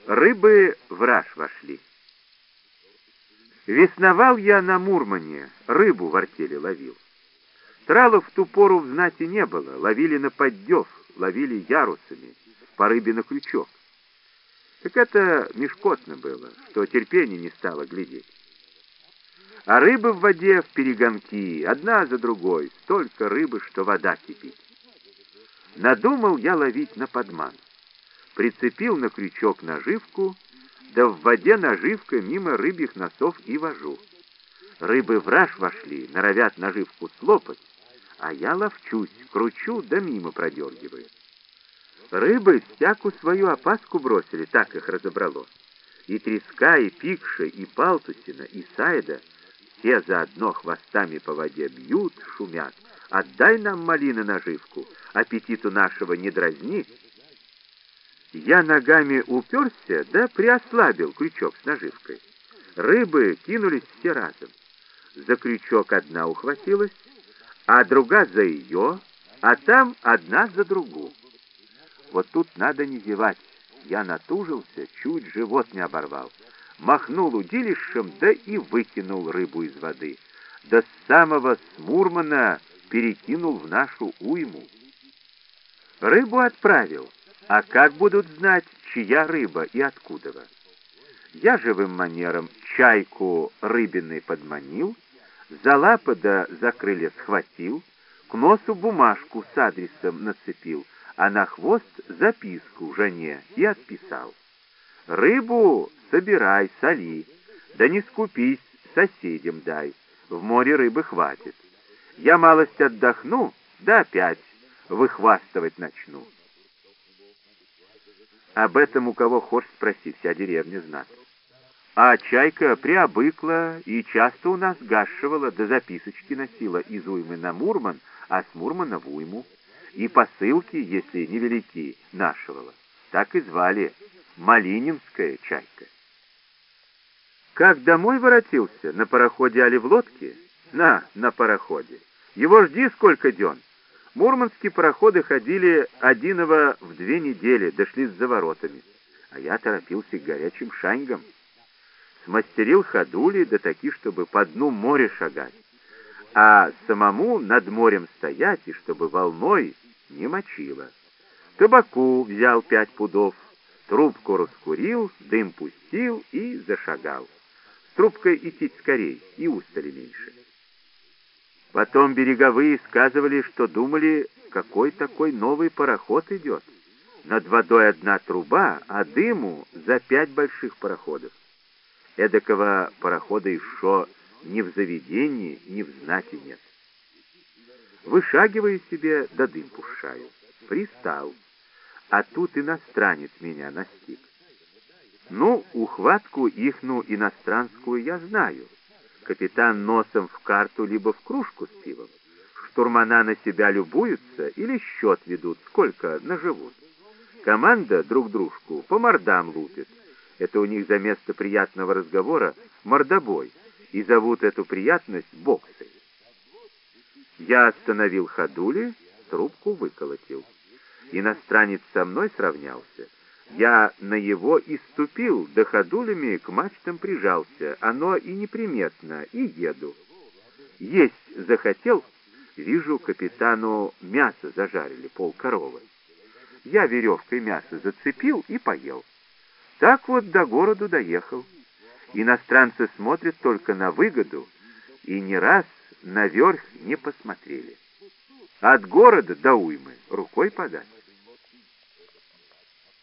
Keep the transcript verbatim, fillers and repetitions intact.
Рыбы в раж вошли. Весновал я на Мурмане, рыбу в артели ловил. Тралов в ту пору в знати не было, ловили на поддев, ловили ярусами, по рыбе на крючок. Так это мешкотно было, что терпения не стало глядеть. А рыбы в воде в перегонки, одна за другой, столько рыбы, что вода кипит. Надумал я ловить на подман. Прицепил на крючок наживку, да в воде наживка мимо рыбьих носов и вожу. Рыбы в раж вошли, норовят наживку слопать, а я ловчусь, кручу, да мимо продергиваю. Рыбы всякую свою опаску бросили, так их разобрало. И треска, и пикша, и палтусина, и сайда все заодно хвостами по воде бьют, шумят. Отдай нам, малина, наживку, аппетиту нашего не дразни. Я ногами уперся, да приослабил крючок с наживкой. Рыбы кинулись все разом. За крючок одна ухватилась, а другая за ее, а там одна за другую. Вот тут надо не зевать. Я натужился, чуть живот не оборвал. Махнул удилищем, да и выкинул рыбу из воды. До самого Смурмана перекинул в нашу уйму. Рыбу отправил, а как будут знать, чья рыба и откуда? Я живым манером чайку рыбиной подманил, за лапы да за крылья схватил, к носу бумажку с адресом нацепил, а на хвост записку жене и отписал. Рыбу собирай, соли, да не скупись, соседям дай, в море рыбы хватит. Я малость отдохну, да опять выхвастывать начну. Об этом у кого хочешь спроси, вся деревня знает. А чайка приобыкла и часто у нас гашивала, да записочки носила из уймы на Мурман, а с Мурмана в уйму. И посылки, если невелики, нашивала. Так и звали Малининская чайка. Как домой воротился, на пароходе али в лодке? На, на пароходе. Его жди сколько дён. Мурманские пароходы ходили одиново в две недели, дошли с заворотами. А я торопился к горячим шаньгам. Смастерил ходули, да таки, чтобы по дну моря шагать. А самому над морем стоять, и чтобы волной не мочило. Табаку взял пять пудов, трубку раскурил, дым пустил и зашагал. С трубкой идти скорей, и устали меньше. Потом береговые сказывали, что думали, какой такой новый пароход идет. Над водой одна труба, а дыму за пять больших пароходов. Эдакого парохода еще ни в заведении, ни в знати нет. Вышагиваю себе, да дым пушаю. Пристал. А тут иностранец меня настиг. Ну, ухватку ихну иностранскую я знаю. Капитан носом в карту либо в кружку с пивом. Штурмана на себя любуются или счет ведут, сколько наживут. Команда друг дружку по мордам лупит. Это у них за место приятного разговора мордобой. И зовут эту приятность боксой. Я остановил ходули, трубку выколотил. Иностранец со мной сравнялся. Я на его и ступил, да ходулями к мачтам прижался. Оно и неприметно, и еду. Есть захотел, вижу, капитану мясо зажарили, полкоровы. Я веревкой мясо зацепил и поел. Так вот до города доехал. Иностранцы смотрят только на выгоду и ни раз наверх не посмотрели. От города до уймы рукой подать.